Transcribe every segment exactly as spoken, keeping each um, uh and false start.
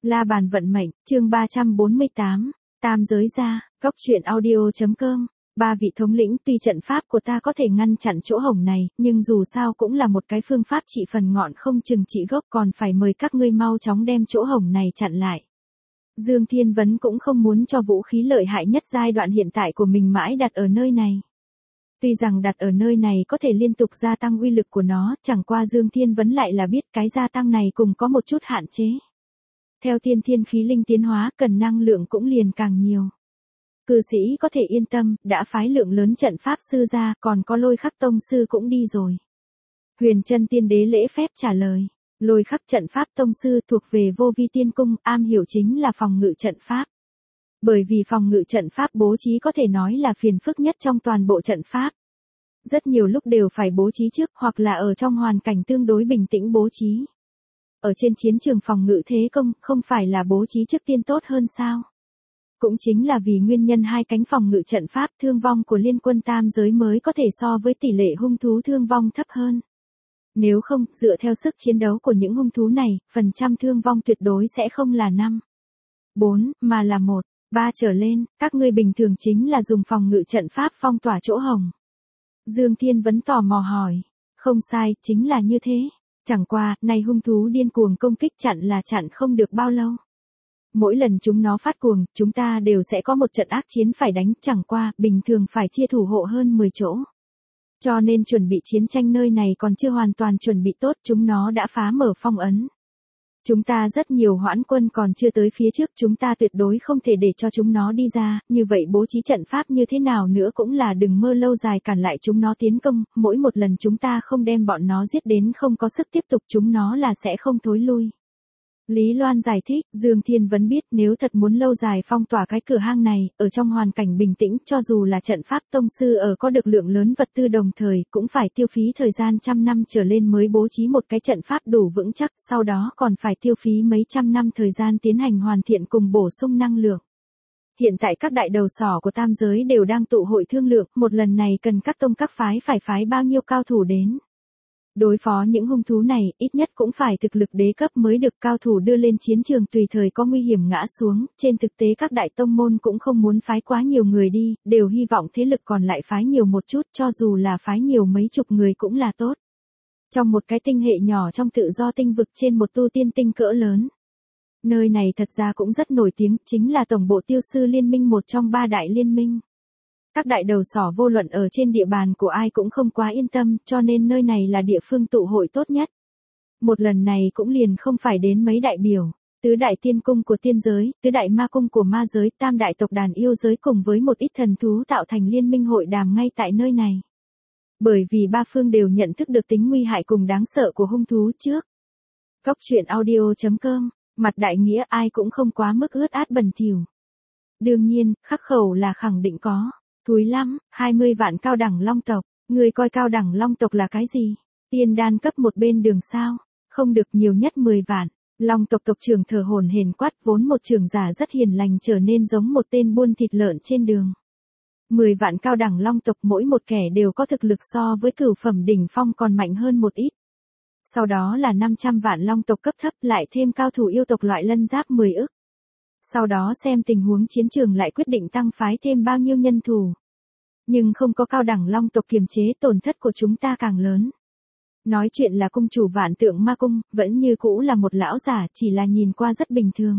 La bàn vận mệnh, chương ba trăm bốn mươi tám, Tam giới gia, góc truyện audio.com. Ba vị thống lĩnh, tuy trận pháp của ta có thể ngăn chặn chỗ hổng này, nhưng dù sao cũng là một cái phương pháp trị phần ngọn không chừng trị gốc, còn phải mời các ngươi mau chóng đem chỗ hổng này chặn lại. Dương Thiên Vấn cũng không muốn cho vũ khí lợi hại nhất giai đoạn hiện tại của mình mãi đặt ở nơi này. Tuy rằng đặt ở nơi này có thể liên tục gia tăng uy lực của nó, chẳng qua Dương Thiên Vấn lại là biết cái gia tăng này cùng có một chút hạn chế. Theo tiên thiên khí linh tiến hóa, cần năng lượng cũng liền càng nhiều. Cư sĩ có thể yên tâm, đã phái lượng lớn trận pháp sư ra, còn có Lôi Khắc tông sư cũng đi rồi. Huyền Chân tiên đế lễ phép trả lời. Lôi Khắc trận pháp tông sư thuộc về Vô Vi Tiên Cung, am hiểu chính là phòng ngự trận pháp. Bởi vì phòng ngự trận pháp bố trí có thể nói là phiền phức nhất trong toàn bộ trận pháp. Rất nhiều lúc đều phải bố trí trước, hoặc là ở trong hoàn cảnh tương đối bình tĩnh bố trí. Ở trên chiến trường phòng ngự thế công, không phải là bố trí trước tiên tốt hơn sao? Cũng chính là vì nguyên nhân hai cánh phòng ngự trận pháp thương vong của liên quân tam giới mới có thể so với tỷ lệ hung thú thương vong thấp hơn. Nếu không, dựa theo sức chiến đấu của những hung thú này, phần trăm thương vong tuyệt đối sẽ không là năm, bốn, mà là một, ba trở lên, các ngươi bình thường chính là dùng phòng ngự trận pháp phong tỏa chỗ hổng. Dương Thiên Vấn tò mò hỏi. Không sai, chính là như thế. Chẳng qua, này hung thú điên cuồng công kích chặn là chặn không được bao lâu. Mỗi lần chúng nó phát cuồng, chúng ta đều sẽ có một trận ác chiến phải đánh, chẳng qua, bình thường phải chia thủ hộ hơn mười chỗ. Cho nên chuẩn bị chiến tranh nơi này còn chưa hoàn toàn chuẩn bị tốt, chúng nó đã phá mở phong ấn. Chúng ta rất nhiều hoãn quân còn chưa tới phía trước, chúng ta tuyệt đối không thể để cho chúng nó đi ra, như vậy bố trí trận pháp như thế nào nữa cũng là đừng mơ lâu dài cản lại chúng nó tiến công, mỗi một lần chúng ta không đem bọn nó giết đến không có sức tiếp tục chúng nó là sẽ không thối lui. Lý Loan giải thích, Dương Thiên Vấn biết nếu thật muốn lâu dài phong tỏa cái cửa hang này, ở trong hoàn cảnh bình tĩnh cho dù là trận pháp tông sư ở có được lượng lớn vật tư đồng thời cũng phải tiêu phí thời gian trăm năm trở lên mới bố trí một cái trận pháp đủ vững chắc, sau đó còn phải tiêu phí mấy trăm năm thời gian tiến hành hoàn thiện cùng bổ sung năng lượng. Hiện tại các đại đầu sỏ của tam giới đều đang tụ hội thương lượng, một lần này cần các tông các phái phải phái bao nhiêu cao thủ đến. Đối phó những hung thú này, ít nhất cũng phải thực lực đế cấp mới được cao thủ đưa lên chiến trường tùy thời có nguy hiểm ngã xuống, trên thực tế các đại tông môn cũng không muốn phái quá nhiều người đi, đều hy vọng thế lực còn lại phái nhiều một chút cho dù là phái nhiều mấy chục người cũng là tốt. Trong một cái tinh hệ nhỏ trong tự do tinh vực trên một tu tiên tinh cỡ lớn. Nơi này thật ra cũng rất nổi tiếng, chính là tổng bộ tiêu sư liên minh một trong ba đại liên minh. Các đại đầu sỏ vô luận ở trên địa bàn của ai cũng không quá yên tâm, cho nên nơi này là địa phương tụ hội tốt nhất. Một lần này cũng liền không phải đến mấy đại biểu, tứ đại tiên cung của tiên giới, tứ đại ma cung của ma giới, tam đại tộc đàn yêu giới cùng với một ít thần thú tạo thành liên minh hội đàm ngay tại nơi này. Bởi vì ba phương đều nhận thức được tính nguy hại cùng đáng sợ của hung thú trước. Góc truyện audio.com, mặt đại nghĩa ai cũng không quá mức ướt át bẩn thỉu. Đương nhiên, khắc khẩu là khẳng định có. Thúi lắm, hai mươi vạn cao đẳng long tộc, người coi cao đẳng long tộc là cái gì? Tiên đan cấp một bên đường sao? Không được nhiều nhất mười vạn. Long tộc tộc trưởng thở hổn hển quát, vốn một trưởng giả rất hiền lành trở nên giống một tên buôn thịt lợn trên đường. mười vạn cao đẳng long tộc mỗi một kẻ đều có thực lực so với cửu phẩm đỉnh phong còn mạnh hơn một ít. Sau đó là năm trăm vạn long tộc cấp thấp lại thêm cao thủ yêu tộc loại lân giáp mười ức. Sau đó xem tình huống chiến trường lại quyết định tăng phái thêm bao nhiêu nhân thủ. Nhưng không có cao đẳng long tộc kiềm chế tổn thất của chúng ta càng lớn. Nói chuyện là cung chủ Vạn Tượng Ma Cung, vẫn như cũ là một lão giả chỉ là nhìn qua rất bình thường.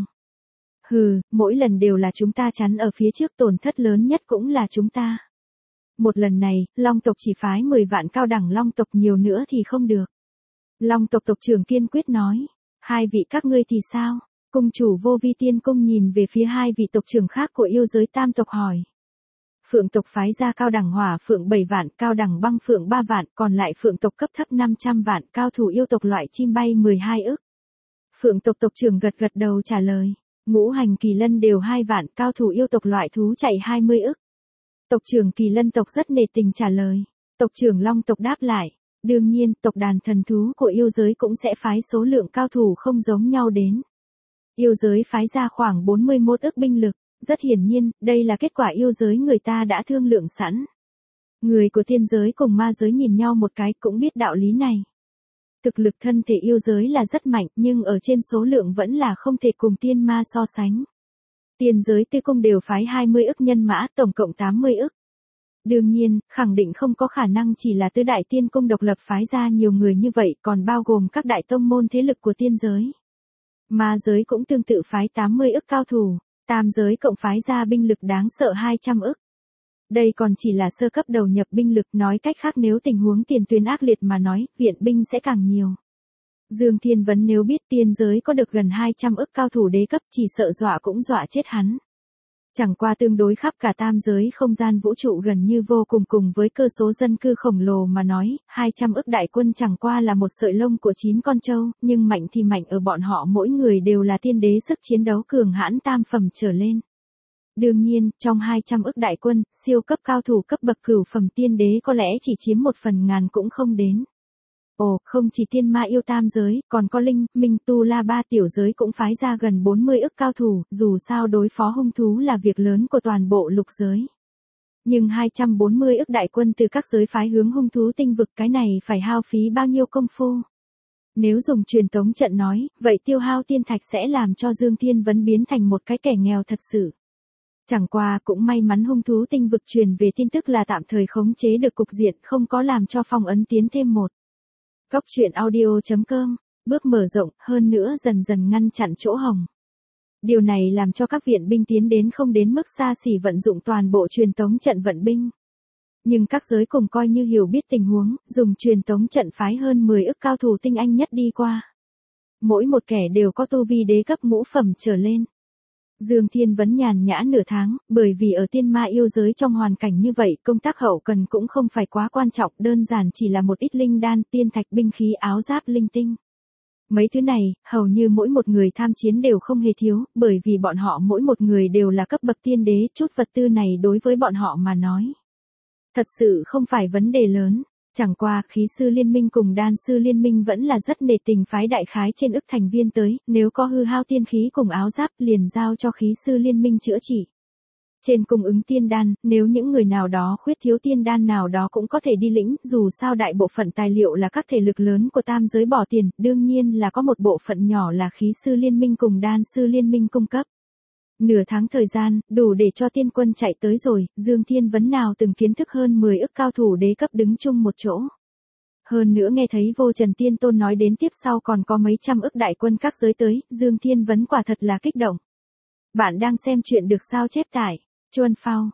Hừ, mỗi lần đều là chúng ta chắn ở phía trước tổn thất lớn nhất cũng là chúng ta. Một lần này, long tộc chỉ phái mười vạn cao đẳng long tộc nhiều nữa thì không được. Long tộc tộc trưởng kiên quyết nói, hai vị các ngươi thì sao? Cung chủ Vô Vi Tiên Cung nhìn về phía hai vị tộc trưởng khác của yêu giới tam tộc hỏi. Phượng tộc phái ra cao đẳng hỏa phượng bảy vạn, cao đẳng băng phượng ba vạn, còn lại phượng tộc cấp thấp năm trăm vạn, cao thủ yêu tộc loại chim bay mười hai ức. Phượng tộc tộc trưởng gật gật đầu trả lời. Ngũ hành kỳ lân đều hai vạn, cao thủ yêu tộc loại thú chạy hai mươi ức. Tộc trưởng kỳ lân tộc rất nề tình trả lời. Tộc trưởng long tộc đáp lại. Đương nhiên, tộc đàn thần thú của yêu giới cũng sẽ phái số lượng cao thủ không giống nhau đến. Yêu giới phái ra khoảng bốn mươi mốt ức binh lực, rất hiển nhiên, đây là kết quả yêu giới người ta đã thương lượng sẵn. Người của tiên giới cùng ma giới nhìn nhau một cái cũng biết đạo lý này. Thực lực thân thể yêu giới là rất mạnh, nhưng ở trên số lượng vẫn là không thể cùng tiên ma so sánh. Tiên giới tư cung đều phái hai mươi ức nhân mã, tổng cộng tám mươi ức. Đương nhiên, khẳng định không có khả năng chỉ là tứ đại tiên cung độc lập phái ra nhiều người như vậy, còn bao gồm các đại tông môn thế lực của tiên giới. Ma giới cũng tương tự phái tám mươi ức cao thủ, tam giới cộng phái ra binh lực đáng sợ hai trăm ức. Đây còn chỉ là sơ cấp đầu nhập binh lực, nói cách khác nếu tình huống tiền tuyến ác liệt mà nói, viện binh sẽ càng nhiều. Dương Thiên Vấn nếu biết tiên giới có được gần hai trăm ức cao thủ đế cấp chỉ sợ dọa cũng dọa chết hắn. Chẳng qua tương đối khắp cả tam giới không gian vũ trụ gần như vô cùng cùng với cơ số dân cư khổng lồ mà nói, hai trăm ức đại quân chẳng qua là một sợi lông của chín con trâu, nhưng mạnh thì mạnh ở bọn họ mỗi người đều là tiên đế sức chiến đấu cường hãn tam phẩm trở lên. Đương nhiên, trong hai trăm ức đại quân, siêu cấp cao thủ cấp bậc cửu phẩm tiên đế có lẽ chỉ chiếm một phần ngàn cũng không đến. Ồ, không chỉ tiên ma yêu tam giới, còn có linh, minh, tu la ba tiểu giới cũng phái ra gần bốn mươi ức cao thủ, dù sao đối phó hung thú là việc lớn của toàn bộ lục giới. Nhưng hai trăm bốn mươi ức đại quân từ các giới phái hướng hung thú tinh vực, cái này phải hao phí bao nhiêu công phu. Nếu dùng truyền tống trận nói, vậy tiêu hao tiên thạch sẽ làm cho Dương Thiên Vấn biến thành một cái kẻ nghèo thật sự. Chẳng qua cũng may mắn hung thú tinh vực truyền về tin tức là tạm thời khống chế được cục diện, không có làm cho phong ấn tiến thêm một. Góc truyện audio chấm com, bước mở rộng, hơn nữa dần dần ngăn chặn chỗ hổng. Điều này làm cho các viện binh tiến đến không đến mức xa xỉ vận dụng toàn bộ truyền tống trận vận binh. Nhưng các giới cùng coi như hiểu biết tình huống, dùng truyền tống trận phái hơn mười ức cao thủ tinh anh nhất đi qua. Mỗi một kẻ đều có tu vi đế cấp ngũ phẩm trở lên. Dương Thiên Vấn nhàn nhã nửa tháng, bởi vì ở tiên ma yêu giới trong hoàn cảnh như vậy, công tác hậu cần cũng không phải quá quan trọng, đơn giản chỉ là một ít linh đan, tiên thạch, binh khí, áo giáp linh tinh. Mấy thứ này, hầu như mỗi một người tham chiến đều không hề thiếu, bởi vì bọn họ mỗi một người đều là cấp bậc tiên đế, chút vật tư này đối với bọn họ mà nói. Thật sự không phải vấn đề lớn. Chẳng qua, khí sư liên minh cùng đan sư liên minh vẫn là rất nể tình phái đại khái trên ức thành viên tới, nếu có hư hao tiên khí cùng áo giáp liền giao cho khí sư liên minh chữa trị. Trên cung ứng tiên đan, nếu những người nào đó khuyết thiếu tiên đan nào đó cũng có thể đi lĩnh, dù sao đại bộ phận tài liệu là các thể lực lớn của tam giới bỏ tiền, đương nhiên là có một bộ phận nhỏ là khí sư liên minh cùng đan sư liên minh cung cấp. Nửa tháng thời gian, đủ để cho tiên quân chạy tới rồi, Dương Thiên Vấn nào từng kiến thức hơn mười ức cao thủ đế cấp đứng chung một chỗ. Hơn nữa nghe thấy Vô Trần Tiên Tôn nói đến tiếp sau còn có mấy trăm ức đại quân các giới tới, Dương Thiên Vấn quả thật là kích động. Bạn đang xem chuyện được sao chép tải. Chuan Phao,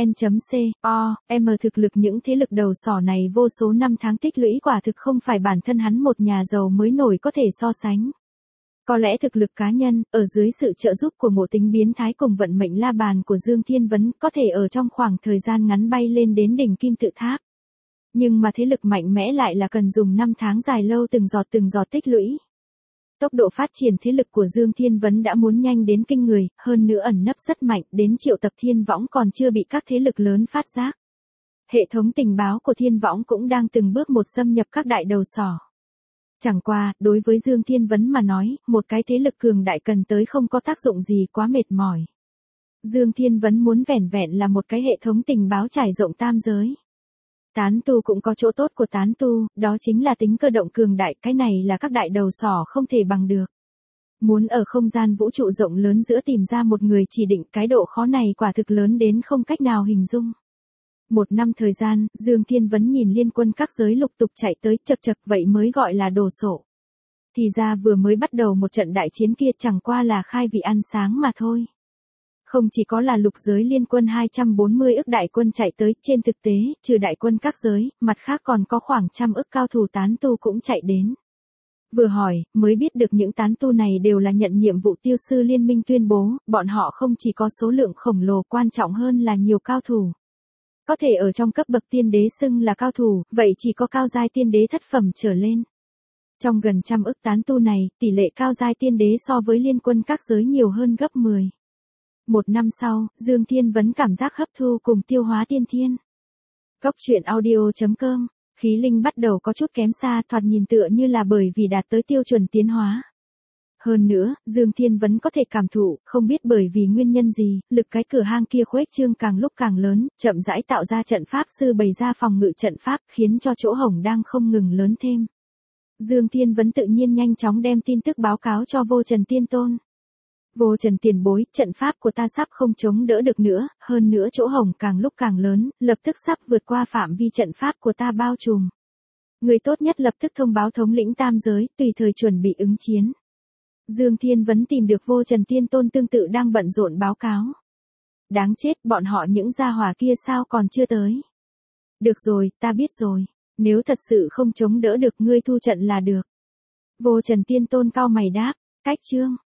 vn.co, m thực lực những thế lực đầu sỏ này vô số năm tháng tích lũy quả thực không phải bản thân hắn một nhà giàu mới nổi có thể so sánh. Có lẽ thực lực cá nhân, ở dưới sự trợ giúp của ngộ tính biến thái cùng vận mệnh la bàn của Dương Thiên Vấn, có thể ở trong khoảng thời gian ngắn bay lên đến đỉnh kim tự tháp. Nhưng mà thế lực mạnh mẽ lại là cần dùng năm tháng dài lâu từng giọt từng giọt tích lũy. Tốc độ phát triển thế lực của Dương Thiên Vấn đã muốn nhanh đến kinh người, hơn nữa ẩn nấp rất mạnh, đến triệu tập thiên võng còn chưa bị các thế lực lớn phát giác. Hệ thống tình báo của thiên võng cũng đang từng bước một xâm nhập các đại đầu sỏ. Chẳng qua, đối với Dương Thiên Vấn mà nói, một cái thế lực cường đại cần tới không có tác dụng gì quá mệt mỏi. Dương Thiên Vấn muốn vẻn vẹn là một cái hệ thống tình báo trải rộng tam giới. Tán tu cũng có chỗ tốt của tán tu, đó chính là tính cơ động cường đại, cái này là các đại đầu sỏ không thể bằng được. Muốn ở không gian vũ trụ rộng lớn giữa tìm ra một người chỉ định, cái độ khó này quả thực lớn đến không cách nào hình dung. Một năm thời gian, Dương Thiên Vấn nhìn liên quân các giới lục tục chạy tới, chật chật vậy mới gọi là đồ sộ. Thì ra vừa mới bắt đầu một trận đại chiến kia chẳng qua là khai vị ăn sáng mà thôi. Không chỉ có là lục giới liên quân hai trăm bốn mươi ức đại quân chạy tới, trên thực tế, trừ đại quân các giới, mặt khác còn có khoảng trăm ức cao thủ tán tu cũng chạy đến. Vừa hỏi, mới biết được những tán tu này đều là nhận nhiệm vụ tiêu sư liên minh tuyên bố, bọn họ không chỉ có số lượng khổng lồ, quan trọng hơn là nhiều cao thủ. Có thể ở trong cấp bậc tiên đế xưng là cao thủ, vậy chỉ có cao giai tiên đế thất phẩm trở lên. Trong gần trăm ức tán tu này, tỷ lệ cao giai tiên đế so với liên quân các giới nhiều hơn gấp mười. Một năm sau, Dương Thiên Vấn cảm giác hấp thu cùng tiêu hóa tiên thiên. Góc truyện audio chấm com, khí linh bắt đầu có chút kém xa, thoạt nhìn tựa như là bởi vì đạt tới tiêu chuẩn tiến hóa. Hơn nữa, Dương Thiên Vấn có thể cảm thụ, không biết bởi vì nguyên nhân gì, lực cái cửa hang kia khuếch trương càng lúc càng lớn, chậm rãi tạo ra trận pháp sư bày ra phòng ngự trận pháp, khiến cho chỗ hổng đang không ngừng lớn thêm. Dương Thiên Vấn tự nhiên nhanh chóng đem tin tức báo cáo cho Vô Trần Tiên Tôn. Vô Trần tiền bối, trận pháp của ta sắp không chống đỡ được nữa, hơn nữa chỗ hổng càng lúc càng lớn, lập tức sắp vượt qua phạm vi trận pháp của ta bao trùm. Người tốt nhất lập tức thông báo thống lĩnh tam giới, tùy thời chuẩn bị ứng chiến. Dương Thiên Vấn tìm được Vô Trần Tiên Tôn tương tự đang bận rộn báo cáo. Đáng chết, bọn họ những gia hỏa kia sao còn chưa tới. Được rồi, ta biết rồi. Nếu thật sự không chống đỡ được ngươi thu trận là được. Vô Trần Tiên Tôn cau mày đáp, cách chương.